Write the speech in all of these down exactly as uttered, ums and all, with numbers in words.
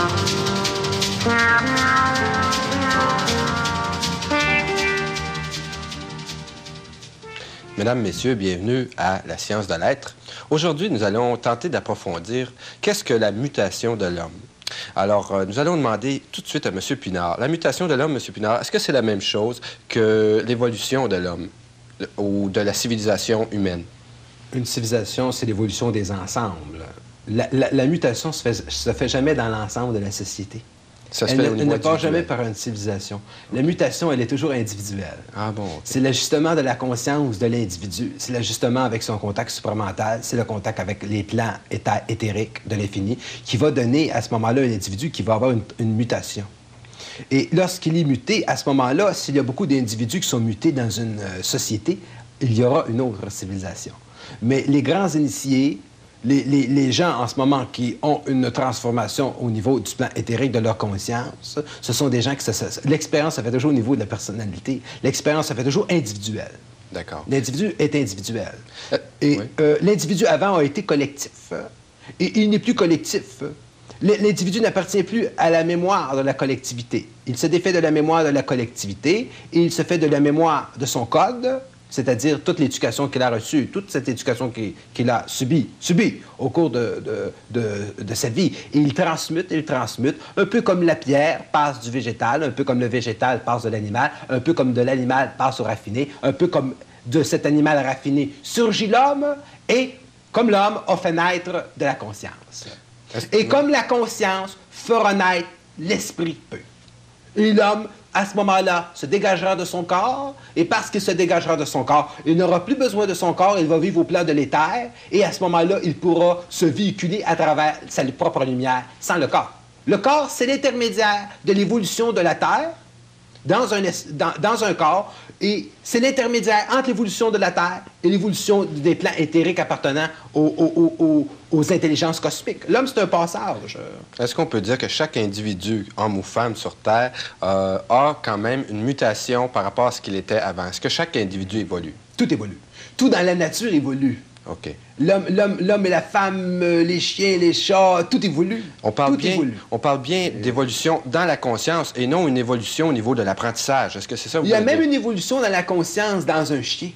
Mesdames, Messieurs, bienvenue à La Science de l'être. Aujourd'hui, nous allons tenter d'approfondir qu'est-ce que la mutation de l'homme. Alors, euh, nous allons demander tout de suite à M. Pinard. La mutation de l'homme, M. Pinard, est-ce que c'est la même chose que l'évolution de l'homme ou de la civilisation humaine? Une civilisation, c'est l'évolution des ensembles. La, la, la mutation se fait, se fait jamais dans l'ensemble de la société. Ça se elle fait ne, au niveau elle ne part individuel. jamais par une civilisation. La mutation, elle est toujours individuelle. Ah bon? Okay. C'est l'ajustement de la conscience de l'individu. C'est l'ajustement avec son contact supramental. C'est le contact avec les plans éta éthériques de l'infini qui va donner à ce moment-là un individu qui va avoir une, une mutation. Et lorsqu'il est muté, à ce moment-là, s'il y a beaucoup d'individus qui sont mutés dans une euh, société, il y aura une autre civilisation. Mais les grands initiés, Les, les, les gens en ce moment qui ont une transformation au niveau du plan éthérique de leur conscience, ce sont des gens qui... L'expérience se fait toujours au niveau de la personnalité. L'expérience se fait toujours individuelle. D'accord. L'individu est individuel. Euh, et oui. euh, l'individu avant a été collectif. Et il n'est plus collectif. L'individu n'appartient plus à la mémoire de la collectivité. Il se défait de la mémoire de la collectivité et il se fait de la mémoire de son code, c'est-à-dire toute l'éducation qu'il a reçue, toute cette éducation qu'il qu'il a subie, subie au cours de, de, de, de sa vie. Et il transmute, il transmute, un peu comme la pierre passe du végétal, un peu comme le végétal passe de l'animal, un peu comme de l'animal passe au raffiné, un peu comme de cet animal raffiné surgit l'homme, et comme l'homme a fait naître de la conscience. Et comme la conscience fera naître l'esprit peu. Et l'homme, à ce moment-là, se dégagera de son corps, et parce qu'il se dégagera de son corps, il n'aura plus besoin de son corps, il va vivre au plan de l'éther, et à ce moment-là, il pourra se véhiculer à travers sa propre lumière, sans le corps. Le corps, c'est l'intermédiaire de l'évolution de la Terre dans un, dans, dans un corps, et c'est l'intermédiaire entre l'évolution de la Terre et l'évolution des plans éthériques appartenant aux, aux, aux, aux intelligences cosmiques. L'homme, c'est un passage. Est-ce qu'on peut dire que chaque individu, homme ou femme sur Terre, euh, a quand même une mutation par rapport à ce qu'il était avant? Est-ce que chaque individu évolue? Tout évolue. Tout dans la nature évolue. OK. L'homme et la femme, les chiens, les chats, tout évolue. On parle tout bien, évolue. on parle bien d'évolution dans la conscience et non une évolution au niveau de l'apprentissage. Est-ce que c'est ça? Il y a même une évolution dans la conscience dans un chien.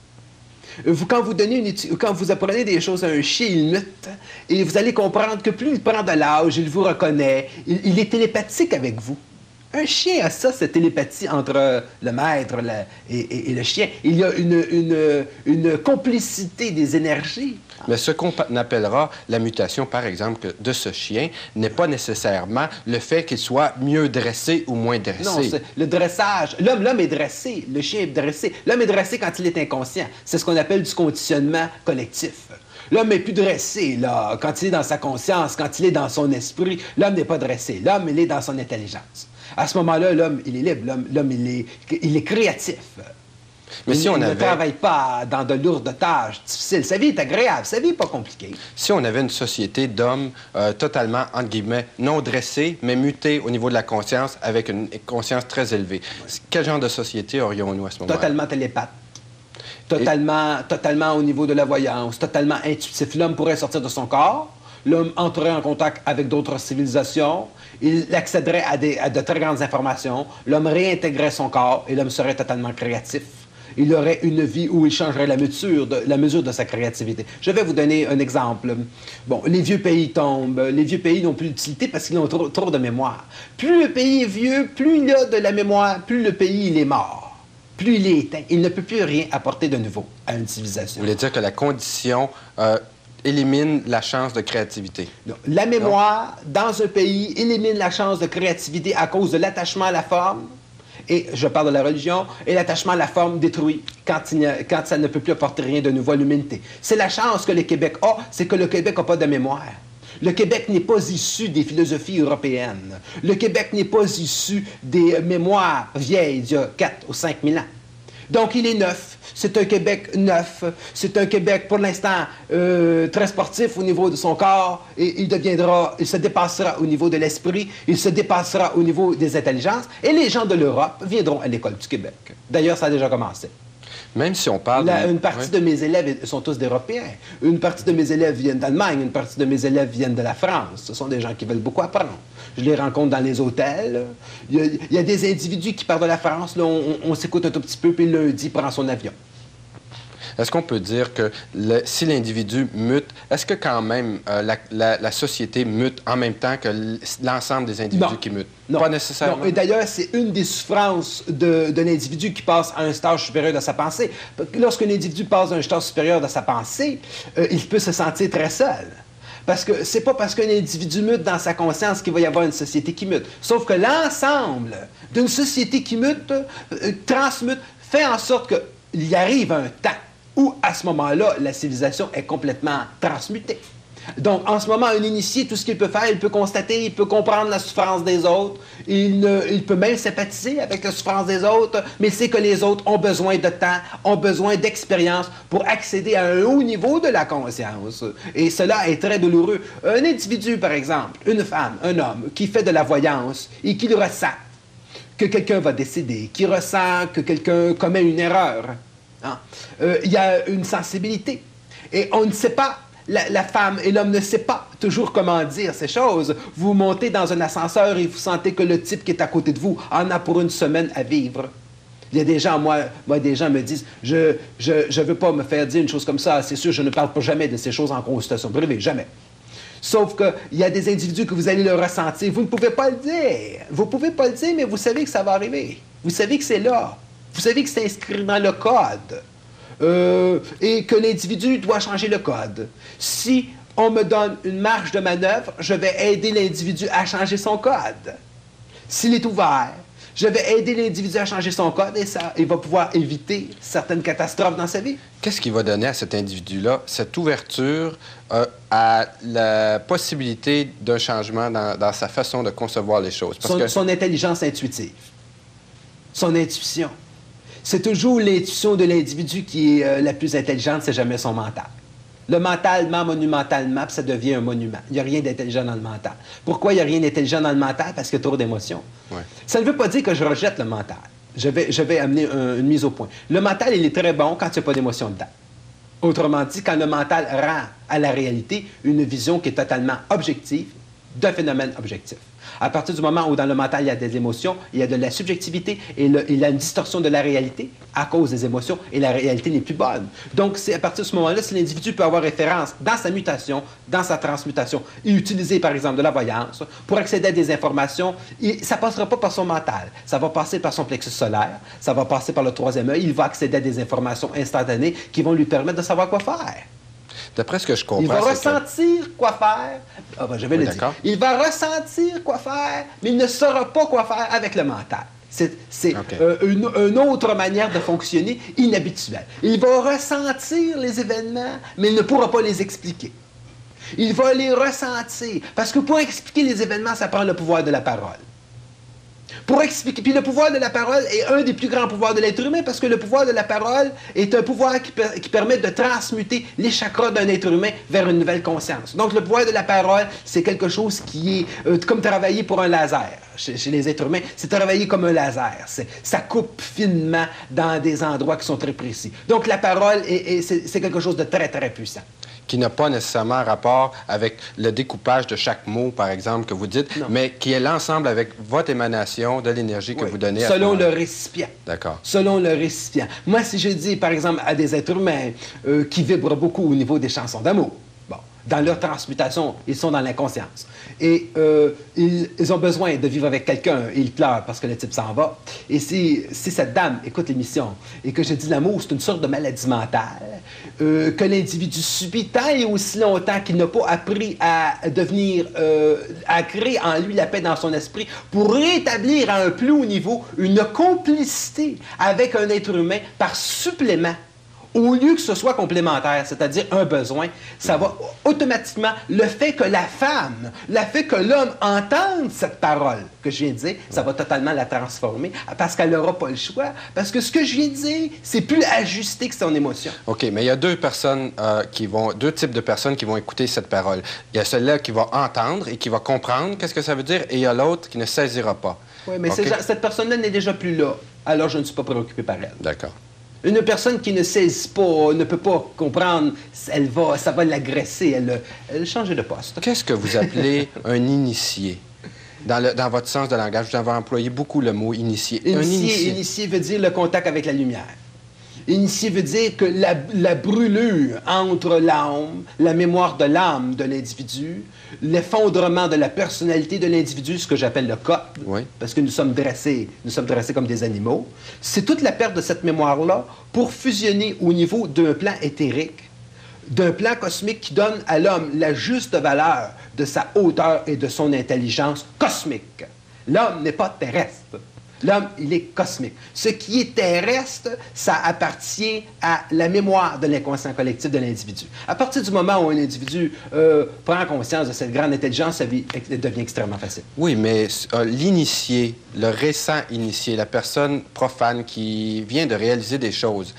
Vous, quand, vous donnez une, quand vous apprenez des choses à un chien, il mute, et vous allez comprendre que plus il prend de l'âge, il vous reconnaît, il, il est télépathique avec vous. Un chien a ça, cette télépathie entre le maître la, et, et, et le chien. Il y a une, une, une complicité des énergies. Mais ce qu'on appellera la mutation, par exemple, de ce chien, n'est pas nécessairement le fait qu'il soit mieux dressé ou moins dressé. Non, le dressage. L'homme, l'homme est dressé. Le chien est dressé. L'homme est dressé quand il est inconscient. C'est ce qu'on appelle du conditionnement collectif. L'homme n'est plus dressé, là, quand il est dans sa conscience, quand il est dans son esprit. L'homme n'est pas dressé. L'homme, il est dans son intelligence. À ce moment-là, l'homme, il est libre. L'homme, il est, il est créatif. Mais il, si on il avait... ne travaille pas dans de lourdes tâches difficiles. Sa vie est agréable. Sa vie n'est pas compliquée. Si on avait une société d'hommes euh, totalement, entre guillemets, non dressés, mais mutés au niveau de la conscience, avec une conscience très élevée, oui. Quel genre de société aurions-nous à ce moment-là? Totalement télépathe. Totalement, Et... totalement au niveau de la voyance. Totalement intuitif. L'homme pourrait sortir de son corps. L'homme entrerait en contact avec d'autres civilisations, il accéderait à, des, à de très grandes informations, l'homme réintégrerait son corps et l'homme serait totalement créatif. Il aurait une vie où il changerait la mesure, de, la mesure de sa créativité. Je vais vous donner un exemple. Bon, les vieux pays tombent. Les vieux pays n'ont plus d'utilité parce qu'ils ont trop, trop de mémoire. Plus le pays est vieux, plus il a de la mémoire, plus le pays il est mort. Plus il est éteint. Il ne peut plus rien apporter de nouveau à une civilisation. Vous voulez dire que la condition... Euh... élimine la chance de créativité. Non. La mémoire, non. Dans un pays, élimine la chance de créativité à cause de l'attachement à la forme, et je parle de la religion, et l'attachement à la forme détruit quand, il a, quand ça ne peut plus apporter rien de nouveau à l'humanité. C'est la chance que le Québec a, c'est que le Québec n'a pas de mémoire. Le Québec n'est pas issu des philosophies européennes. Le Québec n'est pas issu des mémoires vieilles d'il y a quatre ou cinq mille ans. Donc, il est neuf. C'est un Québec neuf. C'est un Québec, pour l'instant, euh, très sportif au niveau de son corps. Et il deviendra, il se dépassera au niveau de l'esprit. Il se dépassera au niveau des intelligences. Et les gens de l'Europe viendront à l'école du Québec. D'ailleurs, ça a déjà commencé. Même si on parle... La, de... Une partie oui. de mes élèves sont tous d'Européens. Une partie de mes élèves viennent d'Allemagne. Une partie de mes élèves viennent de la France. Ce sont des gens qui veulent beaucoup apprendre. Je les rencontre dans les hôtels. Il y a, il y a des individus qui partent de la France. Là, on, on s'écoute un tout petit peu, puis lundi, il prend son avion. Est-ce qu'on peut dire que le, si l'individu mute, est-ce que quand même euh, la, la, la société mute en même temps que l'ensemble des individus non. qui mutent? Non. Pas nécessairement. Non. Et d'ailleurs, c'est une des souffrances de, de l'individu qui passe à un stage supérieur de sa pensée. Lorsqu'un individu passe à un stage supérieur de sa pensée, euh, il peut se sentir très seul. Parce que c'est pas parce qu'un individu mute dans sa conscience qu'il va y avoir une société qui mute. Sauf que l'ensemble d'une société qui mute, euh, transmute, fait en sorte qu'il y arrive un temps où, à ce moment-là, la civilisation est complètement transmutée. Donc, en ce moment, un initié, tout ce qu'il peut faire, il peut constater, il peut comprendre la souffrance des autres, il, ne, il peut même sympathiser avec la souffrance des autres, mais c'est que les autres ont besoin de temps, ont besoin d'expérience pour accéder à un haut niveau de la conscience. Et cela est très douloureux. Un individu, par exemple, une femme, un homme, qui fait de la voyance et qui le ressent, que quelqu'un va décéder, qui ressent que quelqu'un commet une erreur, hein? euh, il y a une sensibilité. Et on ne sait pas... La, la femme et l'homme ne sait pas toujours comment dire ces choses. Vous montez dans un ascenseur et vous sentez que le type qui est à côté de vous en a pour une semaine à vivre. Il y a des gens, moi, moi des gens me disent, je je, je veux pas me faire dire une chose comme ça, c'est sûr, je ne parle pas jamais de ces choses en consultation privée, jamais. Sauf qu'il y a des individus que vous allez le ressentir. Vous ne pouvez pas le dire. Vous ne pouvez pas le dire, mais vous savez que ça va arriver. Vous savez que c'est là. Vous savez que c'est inscrit dans le code. Euh, et que l'individu doit changer le code. Si on me donne une marge de manœuvre, je vais aider l'individu à changer son code. S'il est ouvert, je vais aider l'individu à changer son code et ça, il va pouvoir éviter certaines catastrophes dans sa vie. Qu'est-ce qui va donner à cet individu-là cette ouverture euh, à la possibilité d'un changement dans, dans sa façon de concevoir les choses? Parce son, que... son intelligence intuitive, son intuition. C'est toujours l'intuition de l'individu qui est euh, la plus intelligente, c'est jamais son mental. Le mental ment monumentalement, puis ça devient un monument. Il n'y a rien d'intelligent dans le mental. Pourquoi il n'y a rien d'intelligent dans le mental? Parce qu'il y a trop d'émotions. Ouais. Ça ne veut pas dire que je rejette le mental. Je vais, je vais amener un, une mise au point. Le mental, il est très bon quand il n'y a pas d'émotion dedans. Autrement dit, quand le mental rend à la réalité une vision qui est totalement objective d'un phénomène objectif. À partir du moment où dans le mental, il y a des émotions, il y a de la subjectivité et le, il y a une distorsion de la réalité à cause des émotions et la réalité n'est plus bonne. Donc, c'est à partir de ce moment-là, si l'individu peut avoir référence dans sa mutation, dans sa transmutation et utiliser, par exemple, de la voyance pour accéder à des informations, il, ça ne passera pas par son mental. Ça va passer par son plexus solaire, ça va passer par le troisième œil, il va accéder à des informations instantanées qui vont lui permettre de savoir quoi faire. D'après ce que je comprends, il va ressentir que... quoi faire. Ah ben, je vais oui, le dire. Il va ressentir quoi faire, mais il ne saura pas quoi faire avec le mental. C'est okay. euh, une, une autre manière de fonctionner inhabituelle. Il va ressentir les événements, mais il ne pourra pas les expliquer. Il va les ressentir. Parce que pour expliquer les événements, ça prend le pouvoir de la parole. Pour expliquer. Puis le pouvoir de la parole est un des plus grands pouvoirs de l'être humain parce que le pouvoir de la parole est un pouvoir qui, per qui permet de transmuter les chakras d'un être humain vers une nouvelle conscience. Donc le pouvoir de la parole, c'est quelque chose qui est euh, comme travailler pour un laser. Chez, chez les êtres humains, c'est travailler comme un laser. Ça coupe finement dans des endroits qui sont très précis. Donc la parole, c'est quelque chose de très, très puissant. Qui n'a pas nécessairement rapport avec le découpage de chaque mot, par exemple, que vous dites, non. mais qui est l'ensemble avec votre émanation de l'énergie que oui. vous donnez. Selon le récipient. D'accord. Selon le récipient. Moi, si je dis, par exemple, à des êtres humains euh, qui vibrent beaucoup au niveau des chansons d'amour, bon, dans leur transmutation, ils sont dans l'inconscience. Et euh, ils, ils ont besoin de vivre avec quelqu'un. Ils pleurent parce que le type s'en va. Et si, si cette dame écoute l'émission et que je dis l'amour, c'est une sorte de maladie mentale, euh, que l'individu subit tant et aussi longtemps qu'il n'a pas appris à devenir, euh, à créer en lui la paix dans son esprit pour rétablir à un plus haut niveau une complicité avec un être humain par supplément. Au lieu que ce soit complémentaire, c'est-à-dire un besoin, ça va automatiquement, le fait que la femme, le fait que l'homme entende cette parole que je viens de dire, ça va totalement la transformer parce qu'elle n'aura pas le choix. Parce que ce que je viens de dire, c'est plus ajusté que son émotion. OK, mais il y a deux personnes euh, qui vont, deux types de personnes qui vont écouter cette parole. Il y a celle-là qui va entendre et qui va comprendre qu'est-ce que ça veut dire, et il y a l'autre qui ne saisira pas. Oui, mais okay. cette personne-là n'est déjà plus là. Alors je ne suis pas préoccupé par elle. D'accord. Une personne qui ne saisit pas, ne peut pas comprendre, elle va, ça va l'agresser, elle, elle change de poste. Qu'est-ce que vous appelez un initié? Dans, le, dans votre sens de langage, vous avez employé beaucoup le mot initié. Initié, un initié. initié veut dire le contact avec la lumière. Initié veut dire que la, la brûlure entre l'âme, la mémoire de l'âme de l'individu, l'effondrement de la personnalité de l'individu, ce que j'appelle le code, oui. parce que nous sommes dressés, nous sommes dressés comme des animaux, c'est toute la perte de cette mémoire-là pour fusionner au niveau d'un plan éthérique, d'un plan cosmique qui donne à l'homme la juste valeur de sa hauteur et de son intelligence cosmique. L'homme n'est pas terrestre. L'homme, il est cosmique. Ce qui est terrestre, ça appartient à la mémoire de l'inconscient collectif de l'individu. À partir du moment où un individu euh, prend conscience de cette grande intelligence, sa vie devient extrêmement facile. Oui, mais euh, l'initié, le récent initié, la personne profane qui vient de réaliser des choses,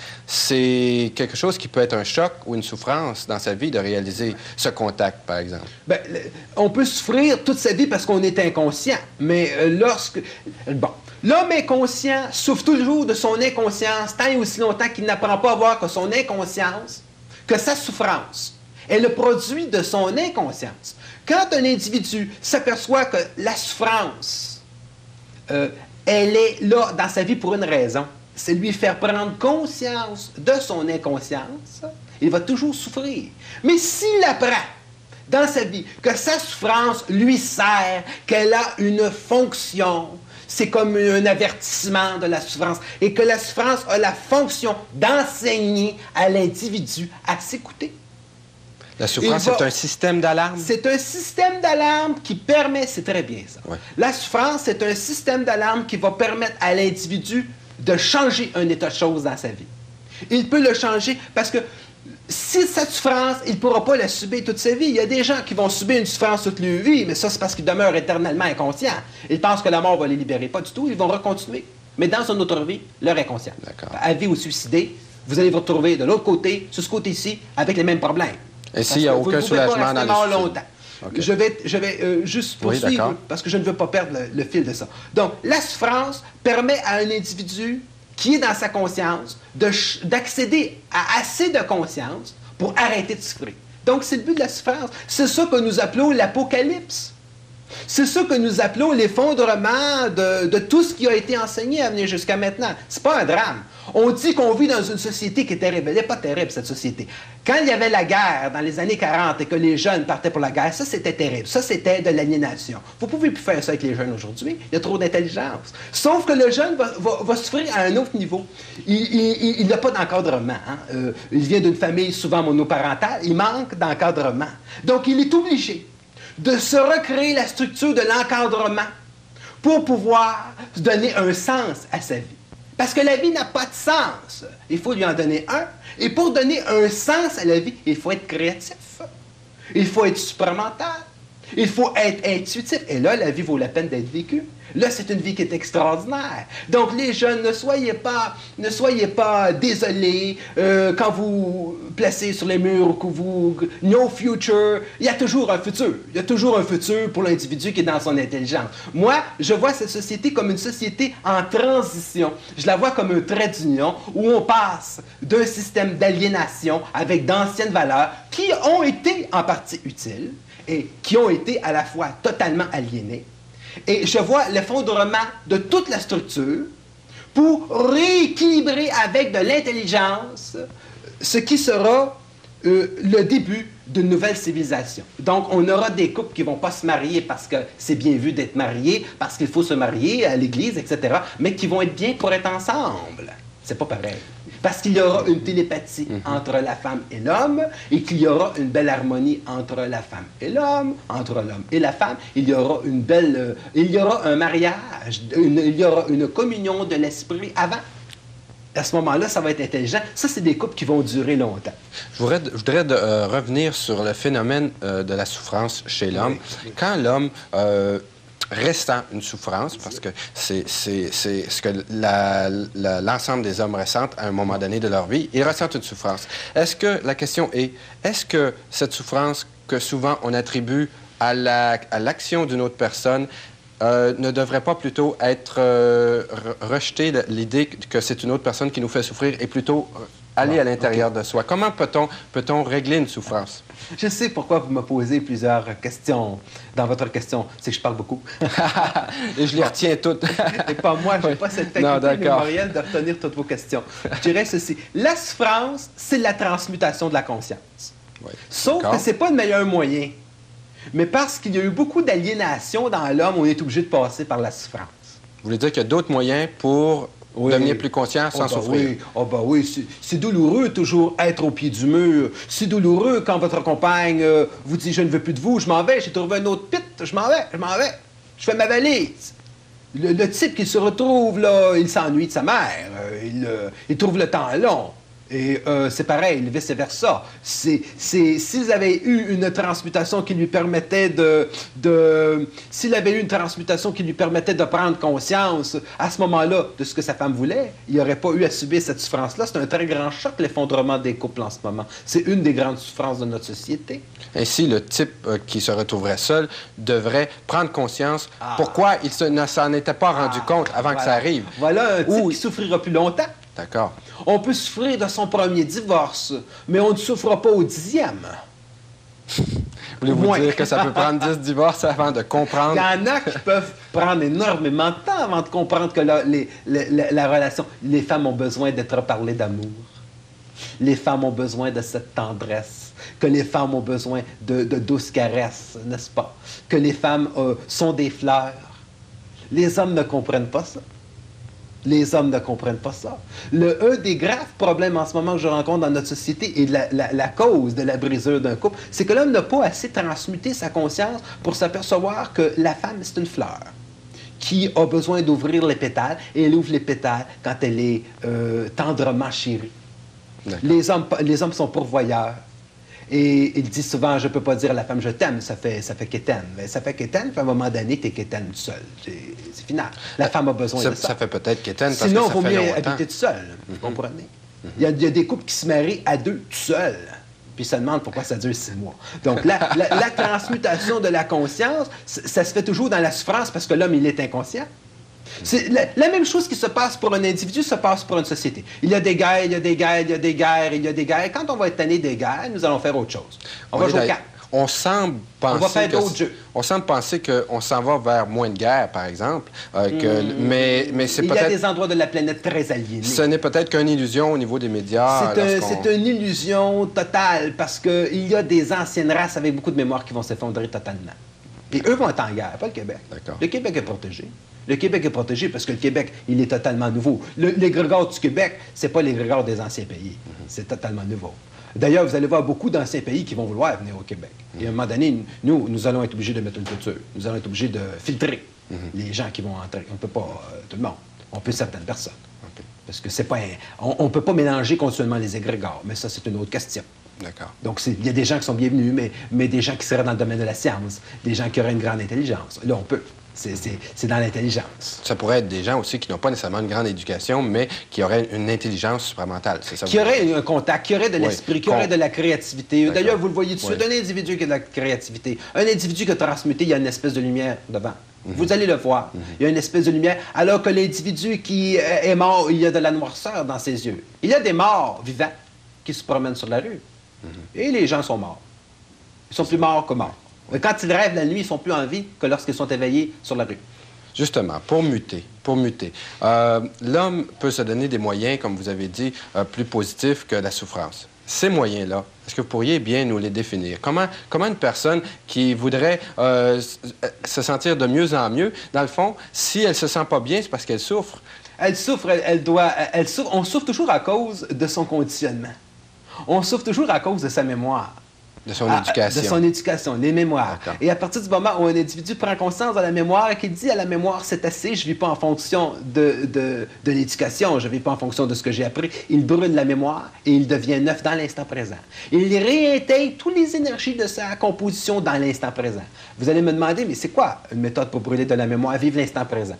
c'est quelque chose qui peut être un choc ou une souffrance dans sa vie de réaliser ce contact, par exemple. Bien, on peut souffrir toute sa vie parce qu'on est inconscient, mais euh, lorsque... Bon. L'homme inconscient souffre toujours de son inconscience tant et aussi longtemps qu'il n'apprend pas à voir que son inconscience, que sa souffrance est le produit de son inconscience. Quand un individu s'aperçoit que la souffrance, euh, elle est là dans sa vie pour une raison, c'est lui faire prendre conscience de son inconscience, il va toujours souffrir. Mais s'il apprend dans sa vie que sa souffrance lui sert, qu'elle a une fonction, c'est comme un avertissement de la souffrance, et que la souffrance a la fonction d'enseigner à l'individu à s'écouter. La souffrance, c'est un système d'alarme? C'est un système d'alarme qui permet, c'est très bien ça. Ouais. La souffrance, c'est un système d'alarme qui va permettre à l'individu de changer un état de choses dans sa vie. Il peut le changer parce que si cette souffrance, il ne pourra pas la subir toute sa vie. Il y a des gens qui vont subir une souffrance toute leur vie, mais ça, c'est parce qu'ils demeurent éternellement inconscients. Ils pensent que la mort va les libérer. Pas du tout, ils vont recontinuer. Mais dans une autre vie, leur inconscient. À vie ou suicidé, vous allez vous retrouver de l'autre côté, sur ce côté-ci, avec les mêmes problèmes. Et s'il n'y a aucun soulagement dans le mort longtemps. Okay. Je vais, je vais euh, juste poursuivre, oui, parce que je ne veux pas perdre le, le fil de ça. Donc, la souffrance permet à un individu qui est dans sa conscience, d'accéder à assez de conscience pour arrêter de souffrir. Donc, c'est le but de la souffrance. C'est ça que nous appelons l'apocalypse. C'est ça que nous appelons l'effondrement de, de tout ce qui a été enseigné à venir jusqu'à maintenant. C'est pas un drame. On dit qu'on vit dans une société qui est terrible. Elle n'est pas terrible, cette société. Quand il y avait la guerre dans les années quarante et que les jeunes partaient pour la guerre, ça, c'était terrible. Ça, c'était de l'aliénation. Vous ne pouvez plus faire ça avec les jeunes aujourd'hui. Il y a trop d'intelligence. Sauf que le jeune va, va, va souffrir à un autre niveau. Il n'a pas d'encadrement. Hein. Euh, il vient d'une famille souvent monoparentale. Il manque d'encadrement. Donc, il est obligé de se recréer la structure de l'encadrement pour pouvoir donner un sens à sa vie. Parce que la vie n'a pas de sens. Il faut lui en donner un. Et pour donner un sens à la vie, il faut être créatif. Il faut être supramental. Il faut être intuitif. Et là, la vie vaut la peine d'être vécue. Là, c'est une vie qui est extraordinaire. Donc, les jeunes, ne soyez pas, ne soyez pas désolés euh, quand vous placez sur les murs que vous... No future. Il y a toujours un futur. Il y a toujours un futur pour l'individu qui est dans son intelligence. Moi, je vois cette société comme une société en transition. Je la vois comme un trait d'union où on passe d'un système d'aliénation avec d'anciennes valeurs qui ont été en partie utiles et qui ont été à la fois totalement aliénées. Et je vois l'effondrement de toute la structure pour rééquilibrer avec de l'intelligence ce qui sera euh, le début d'une nouvelle civilisation. Donc, on aura des couples qui ne vont pas se marier parce que c'est bien vu d'être mariés, parce qu'il faut se marier à l'église, et cetera, mais qui vont être bien pour être ensemble. C'est pas pareil. Parce qu'il y aura une télépathie mm-hmm. entre la femme et l'homme, et qu'il y aura une belle harmonie entre la femme et l'homme, entre l'homme et la femme. Il y aura une belle... Euh, il y aura un mariage, une, il y aura une communion de l'esprit avant. À ce moment-là, ça va être intelligent. Ça, c'est des couples qui vont durer longtemps. Je voudrais, je voudrais de, euh, revenir sur le phénomène euh, de la souffrance chez l'homme. Oui. Quand l'homme... Euh, restant une souffrance, parce que c'est ce que l'ensemble la, des hommes ressentent à un moment donné de leur vie, ils ressentent une souffrance. Est-ce que, la question est, est-ce que cette souffrance que souvent on attribue à l'action la, à d'une autre personne euh, ne devrait pas plutôt être euh, rejeté l'idée que c'est une autre personne qui nous fait souffrir et plutôt aller bon, à l'intérieur okay. de soi? Comment peut-on peut-on régler une souffrance? Je sais pourquoi vous me posez plusieurs questions dans votre question. C'est que je parle beaucoup. Et je les retiens toutes. Et pas moi, je n'ai oui. pas cette faculté mémorielle de retenir toutes vos questions. Je dirais ceci. La souffrance, c'est la transmutation de la conscience. Oui. Sauf que ce n'est pas le meilleur moyen. Mais parce qu'il y a eu beaucoup d'aliénation dans l'homme, on est obligé de passer par la souffrance. Vous voulez dire qu'il y a d'autres moyens pour... Oui. Devenir plus conscient sans oh, ben souffrir. Oui. Oh, ben oui, c'est douloureux toujours être au pied du mur. C'est douloureux quand votre compagne euh, vous dit « Je ne veux plus de vous, je m'en vais, j'ai trouvé un autre pit, je m'en vais, je m'en vais, je fais ma valise. » Le, le type qui se retrouve, là, il s'ennuie de sa mère, euh, il, euh, il trouve le temps long. Et euh, c'est pareil, vice-versa. S'ils avaient eu une transmutation qui lui permettait de... de S'il avait eu une transmutation qui lui permettait de prendre conscience, à ce moment-là, de ce que sa femme voulait, il n'aurait pas eu à subir cette souffrance-là. C'est un très grand choc, l'effondrement des couples en ce moment. C'est une des grandes souffrances de notre société. Ainsi, le type euh, qui se retrouverait seul devrait prendre conscience ah. pourquoi il ne s'en était pas rendu ah. compte avant voilà. que ça arrive. Voilà un type Ou... qui souffrira plus longtemps. D'accord. On peut souffrir de son premier divorce, mais on ne souffre pas au dixième. Voulez-vous dire que ça peut prendre dix divorces avant de comprendre? Il y en a qui peuvent prendre énormément de temps avant de comprendre que la, les, la, la relation... Les femmes ont besoin d'être parlées d'amour. Les femmes ont besoin de cette tendresse. Que les femmes ont besoin de, de douces caresses, n'est-ce pas? Que les femmes euh, sont des fleurs. Les hommes ne comprennent pas ça. Les hommes ne comprennent pas ça. Le, un des graves problèmes en ce moment que je rencontre dans notre société et la, la, la cause de la brisure d'un couple, c'est que l'homme n'a pas assez transmuté sa conscience pour s'apercevoir que la femme, c'est une fleur qui a besoin d'ouvrir les pétales et elle ouvre les pétales quand elle est euh, tendrement chérie. Les hommes, les hommes sont pourvoyeurs. Et il dit souvent, je ne peux pas dire à la femme, je t'aime, ça fait, ça fait qu'étaine. Mais ça fait qu'étaine, puis à un moment donné, tu es qu'étaine tout seul. C'est final. La femme a besoin ça, de ça. Ça fait peut-être qu'étaine parce Sinon, que ça il vaut fait mieux longtemps. habiter tout seul, vous mm-hmm. comprenez? Mm-hmm. il, y a, il y a des couples qui se marient à deux tout seuls. Puis ça demande pourquoi ça dure six mois. Donc, la, la, la transmutation de la conscience, ça se fait toujours dans la souffrance parce que l'homme, il est inconscient. C'est la, la même chose qui se passe pour un individu se passe pour une société. Il y a des guerres, il y a des guerres, il y a des guerres, il y a des guerres. Quand on va être tanné des guerres, nous allons faire autre chose. On, on va jouer au cartes. On semble penser on va faire d'autres jeux. On semble penser qu'on s'en va vers moins de guerre, par exemple. Euh, que, mmh. Mais, mais c'est peut-être... Il y a des endroits de la planète très aliénés. Ce n'est peut-être qu'une illusion au niveau des médias. C'est un, une illusion totale parce qu'il y a des anciennes races avec beaucoup de mémoire qui vont s'effondrer totalement. Et eux vont être en guerre, pas le Québec. Le Québec est protégé. Le Québec est protégé parce que le Québec, il est totalement nouveau. Le, les grégores du Québec, ce n'est pas les grégores des anciens pays. Mm-hmm. C'est totalement nouveau. D'ailleurs, vous allez voir beaucoup d'anciens pays qui vont vouloir venir au Québec. Mm-hmm. Et à un moment donné, nous, nous allons être obligés de mettre une clôture. Nous allons être obligés de filtrer mm-hmm. les gens qui vont entrer. On ne peut pas euh, tout le monde. On peut certaines personnes. Okay. Parce que c'est pas un... On ne peut pas mélanger continuellement les égrégores. Mais ça, c'est une autre question. D'accord. Donc, il y a des gens qui sont bienvenus, mais, mais des gens qui seraient dans le domaine de la science, des gens qui auraient une grande intelligence. Là, on peut. C'est dans l'intelligence. Ça pourrait être des gens aussi qui n'ont pas nécessairement une grande éducation, mais qui auraient une intelligence supramentale. Ça, qui auraient un contact, qui auraient de l'esprit, oui. qui auraient de la créativité. D'ailleurs, vous le voyez tout de suite, oui. un individu qui a de la créativité, un individu qui a transmuté, il y a une espèce de lumière devant. Mm-hmm. Vous allez le voir. Mm-hmm. Il y a une espèce de lumière, alors que l'individu qui est mort, il y a de la noirceur dans ses yeux. Il y a des morts vivants qui se promènent sur la rue. Mm-hmm. Et les gens sont morts. Ils sont plus morts que morts. Quand ils rêvent la nuit, ils ne sont plus en vie que lorsqu'ils sont éveillés sur la rue. Justement, pour muter, pour muter, euh, l'homme peut se donner des moyens, comme vous avez dit, euh, plus positifs que la souffrance. Ces moyens-là, est-ce que vous pourriez bien nous les définir? Comment, comment une personne qui voudrait euh, se sentir de mieux en mieux, dans le fond, si elle ne se sent pas bien, c'est parce qu'elle souffre? Elle souffre, elle, elle doit... Elle souffre, on souffre toujours à cause de son conditionnement. On souffre toujours à cause de sa mémoire. De son à, éducation. De son éducation, les mémoires. Et à partir du moment où un individu prend conscience de la mémoire et qu'il dit à la mémoire, c'est assez, je ne vis pas en fonction de, de, de l'éducation, je ne vis pas en fonction de ce que j'ai appris, il brûle la mémoire et il devient neuf dans l'instant présent. Il réintègre toutes les énergies de sa composition dans l'instant présent. Vous allez me demander, mais c'est quoi une méthode pour brûler de la mémoire? Vivre l'instant présent.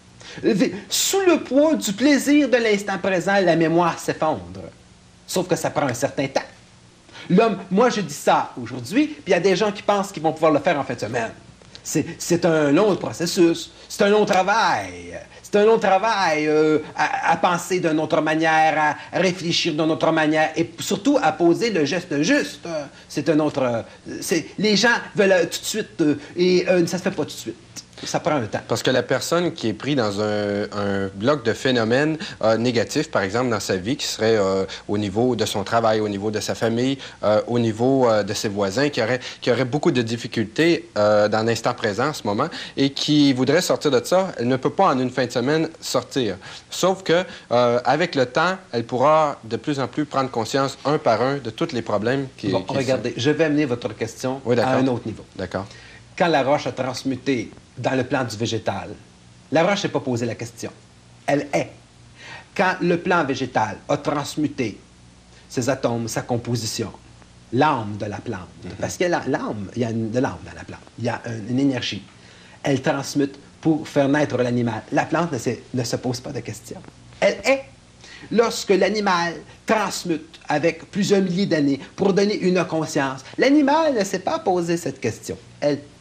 Sous le poids du plaisir de l'instant présent, la mémoire s'effondre. Sauf que ça prend un certain temps. L'homme, moi je dis ça aujourd'hui, puis il y a des gens qui pensent qu'ils vont pouvoir le faire en fin de semaine. C'est un long processus, c'est un long travail. C'est un long travail euh, à, à penser d'une autre manière, à réfléchir d'une autre manière et surtout à poser le geste juste. C'est un autre... Euh, les gens veulent euh, tout de suite euh, et euh, ça se fait pas tout de suite. Ça prend un temps. Parce que la personne qui est prise dans un, un bloc de phénomènes euh, négatifs, par exemple, dans sa vie, qui serait euh, au niveau de son travail, au niveau de sa famille, euh, au niveau euh, de ses voisins, qui aurait, qui aurait beaucoup de difficultés euh, dans l'instant présent en ce moment, et qui voudrait sortir de ça, elle ne peut pas en une fin de semaine sortir. Sauf que euh, avec le temps, elle pourra de plus en plus prendre conscience un par un de tous les problèmes qui... Bon, qui regardez, sont... je vais amener votre question oui, à un autre niveau. D'accord. Quand la roche a transmuté dans le plan du végétal, la roche n'a pas posé la question. Elle est. Quand le plan végétal a transmuté ses atomes, sa composition, l'âme de la plante, mm-hmm. parce que l'âme, il y a une, de l'âme dans la plante, il y a une, une énergie, elle transmute pour faire naître l'animal. La plante ne se, ne se pose pas de questions. Elle est. Lorsque l'animal transmute avec plusieurs milliers d'années pour donner une conscience, l'animal ne s'est pas posé cette question. Elle est.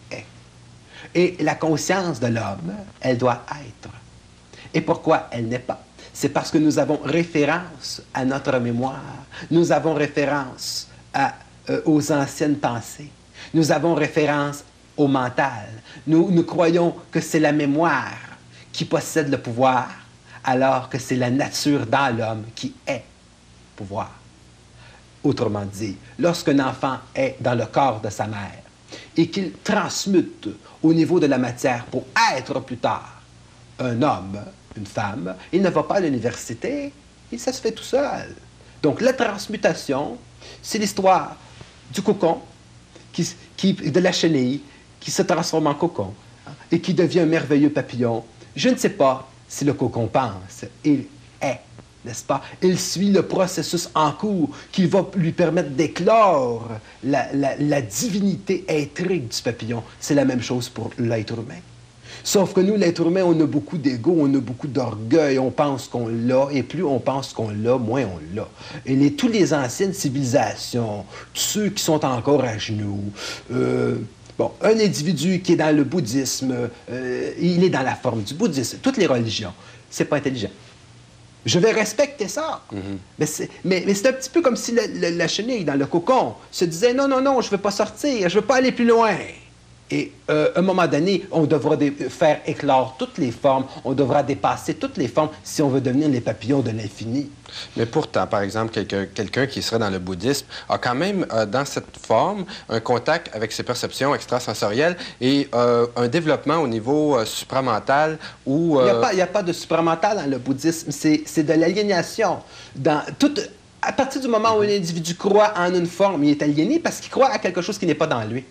Et la conscience de l'homme, elle doit être. Et pourquoi elle n'est pas? C'est parce que nous avons référence à notre mémoire. Nous avons référence à, euh, aux anciennes pensées. Nous avons référence au mental. Nous, nous croyons que c'est la mémoire qui possède le pouvoir, alors que c'est la nature dans l'homme qui est pouvoir. Autrement dit, lorsqu'un enfant est dans le corps de sa mère et qu'il transmute au niveau de la matière pour être plus tard un homme, une femme, il ne va pas à l'université, et ça se fait tout seul. Donc la transmutation, c'est l'histoire du cocon, qui, qui, de la chenille, qui se transforme en cocon hein, et qui devient un merveilleux papillon. Je ne sais pas si le cocon pense, il est, n'est-ce pas? Il suit le processus en cours qui va lui permettre d'éclore la, la, la divinité éthérique du papillon. C'est la même chose pour l'être humain. Sauf que nous, l'être humain, on a beaucoup d'ego, on a beaucoup d'orgueil, on pense qu'on l'a, et plus on pense qu'on l'a, moins on l'a. Et les, toutes les anciennes civilisations, tous ceux qui sont encore à genoux, euh, bon, un individu qui est dans le bouddhisme, euh, il est dans la forme du bouddhisme, toutes les religions, c'est pas intelligent. Je vais respecter ça. Mm-hmm. Mais c'est mais, mais un petit peu comme si le, le, la chenille dans le cocon se disait « Non, non, non, je ne veux pas sortir, je ne veux pas aller plus loin. » Et euh, à un moment donné, on devra faire éclore toutes les formes, on devra dépasser toutes les formes si on veut devenir les papillons de l'infini. Mais pourtant, par exemple, quelqu'un quelqu'un qui serait dans le bouddhisme a quand même, euh, dans cette forme, un contact avec ses perceptions extrasensorielles et euh, un développement au niveau euh, supramental où... Euh... Il n'y a, a pas de supramental dans le bouddhisme, c'est de l'aliénation. Dans toute, à partir du moment où un individu croit en une forme, il est aliéné parce qu'il croit à quelque chose qui n'est pas dans lui.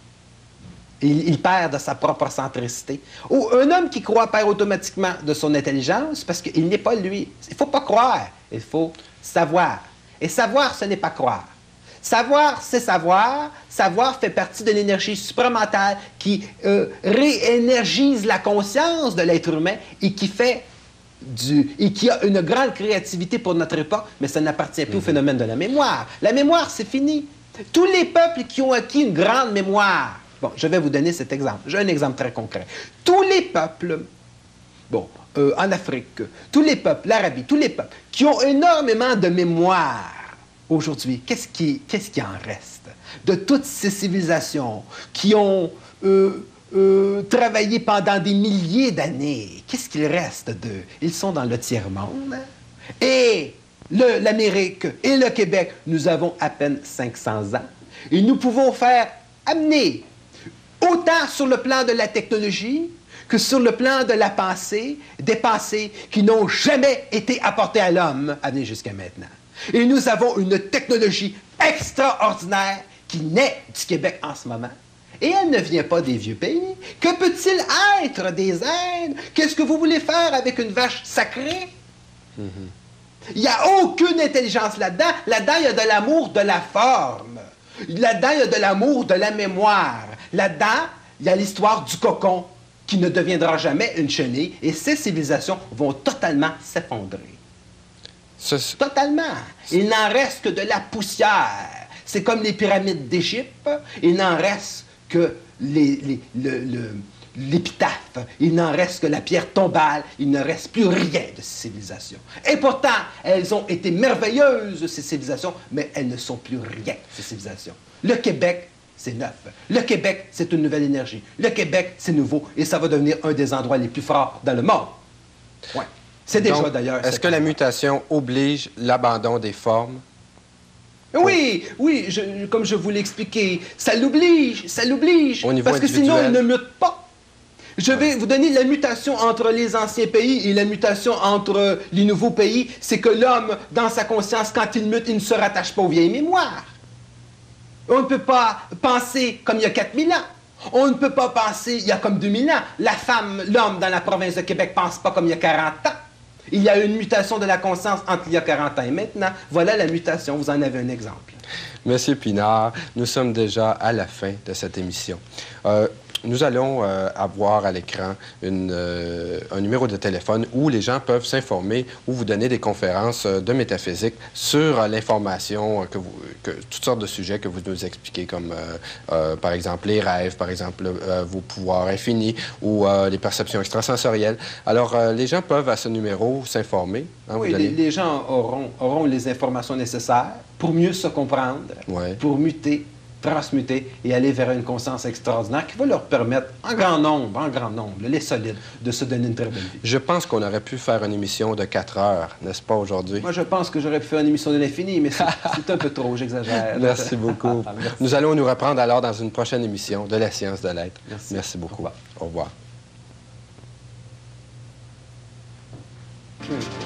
Il, il perd de sa propre centricité. Ou un homme qui croit perd automatiquement de son intelligence parce qu'il n'est pas lui. Il ne faut pas croire, il faut savoir. Et savoir, ce n'est pas croire. Savoir, c'est savoir. Savoir fait partie de l'énergie supramentale qui euh, réénergise la conscience de l'être humain et qui fait du... et qui a une grande créativité pour notre époque, mais ça n'appartient plus mm-hmm. au phénomène de la mémoire. La mémoire, c'est fini. Tous les peuples qui ont acquis une grande mémoire. Bon, je vais vous donner cet exemple. J'ai un exemple très concret. Tous les peuples, bon, euh, en Afrique, tous les peuples, l'Arabie, tous les peuples qui ont énormément de mémoire aujourd'hui, qu'est-ce qui, qu'est-ce qui en reste? De toutes ces civilisations qui ont euh, euh, travaillé pendant des milliers d'années, qu'est-ce qu'il reste d'eux? Ils sont dans le tiers-monde. Et l'Amérique et le Québec, nous avons à peine cinq cents ans. Et nous pouvons faire amener autant sur le plan de la technologie que sur le plan de la pensée, des pensées qui n'ont jamais été apportées à l'homme à venir jusqu'à maintenant. Et nous avons une technologie extraordinaire qui naît du Québec en ce moment. Et elle ne vient pas des vieux pays. Que peut-il être des Indes? Qu'est-ce que vous voulez faire avec une vache sacrée? Mm-hmm. Il n'y a aucune intelligence là-dedans. Là-dedans, il y a de l'amour de la forme. Là-dedans, il y a de l'amour de la mémoire. Là-dedans, il y a l'histoire du cocon qui ne deviendra jamais une chenille et ces civilisations vont totalement s'effondrer. Ce... Totalement. Il n'en reste que de la poussière. C'est comme les pyramides d'Égypte. Il n'en reste que les, les, le, le, l'épitaphe, il n'en reste que la pierre tombale, il ne reste plus rien de ces civilisations. Et pourtant, elles ont été merveilleuses, ces civilisations, mais elles ne sont plus rien, ces civilisations. Le Québec, c'est neuf. Le Québec, c'est une nouvelle énergie. Le Québec, c'est nouveau, et ça va devenir un des endroits les plus forts dans le monde. Ouais. C'est déjà d'ailleurs... Est-ce que la mutation oblige l'abandon des formes? Oui, oui, je, comme je vous l'ai expliqué, ça l'oblige, ça l'oblige, Au niveau parce que sinon, individuel. il ne mute pas. Je vais vous donner la mutation entre les anciens pays et la mutation entre les nouveaux pays. C'est que l'homme, dans sa conscience, quand il mute, il ne se rattache pas aux vieilles mémoires. On ne peut pas penser comme il y a quatre mille ans. On ne peut pas penser il y a comme deux mille ans. La femme, l'homme dans la province de Québec ne pense pas comme il y a quarante ans. Il y a une mutation de la conscience entre il y a quarante ans et maintenant. Voilà la mutation. Vous en avez un exemple. Monsieur Pinard, nous sommes déjà à la fin de cette émission. Euh, nous allons euh, avoir à l'écran euh, un numéro de téléphone où les gens peuvent s'informer ou vous donner des conférences euh, de métaphysique sur euh, l'information, euh, que vous, que, toutes sortes de sujets que vous nous expliquez, comme euh, euh, par exemple les rêves, par exemple euh, vos pouvoirs infinis ou euh, les perceptions extrasensorielles. Alors, euh, les gens peuvent à ce numéro s'informer. Hein, oui, vous donnez... les, les gens auront, auront les informations nécessaires pour mieux se comprendre, ouais. pour muter, transmuter et aller vers une conscience extraordinaire qui va leur permettre, en grand nombre, en grand nombre, les solides, de se donner une très belle vie. Je pense qu'on aurait pu faire une émission de quatre heures, n'est-ce pas, aujourd'hui? Moi, je pense que j'aurais pu faire une émission de l'infini, mais c'est un peu trop, j'exagère. Merci beaucoup. Merci. Nous allons nous reprendre alors dans une prochaine émission de La Science de l'Être. Merci. Merci beaucoup. Au revoir. Au revoir. Hmm.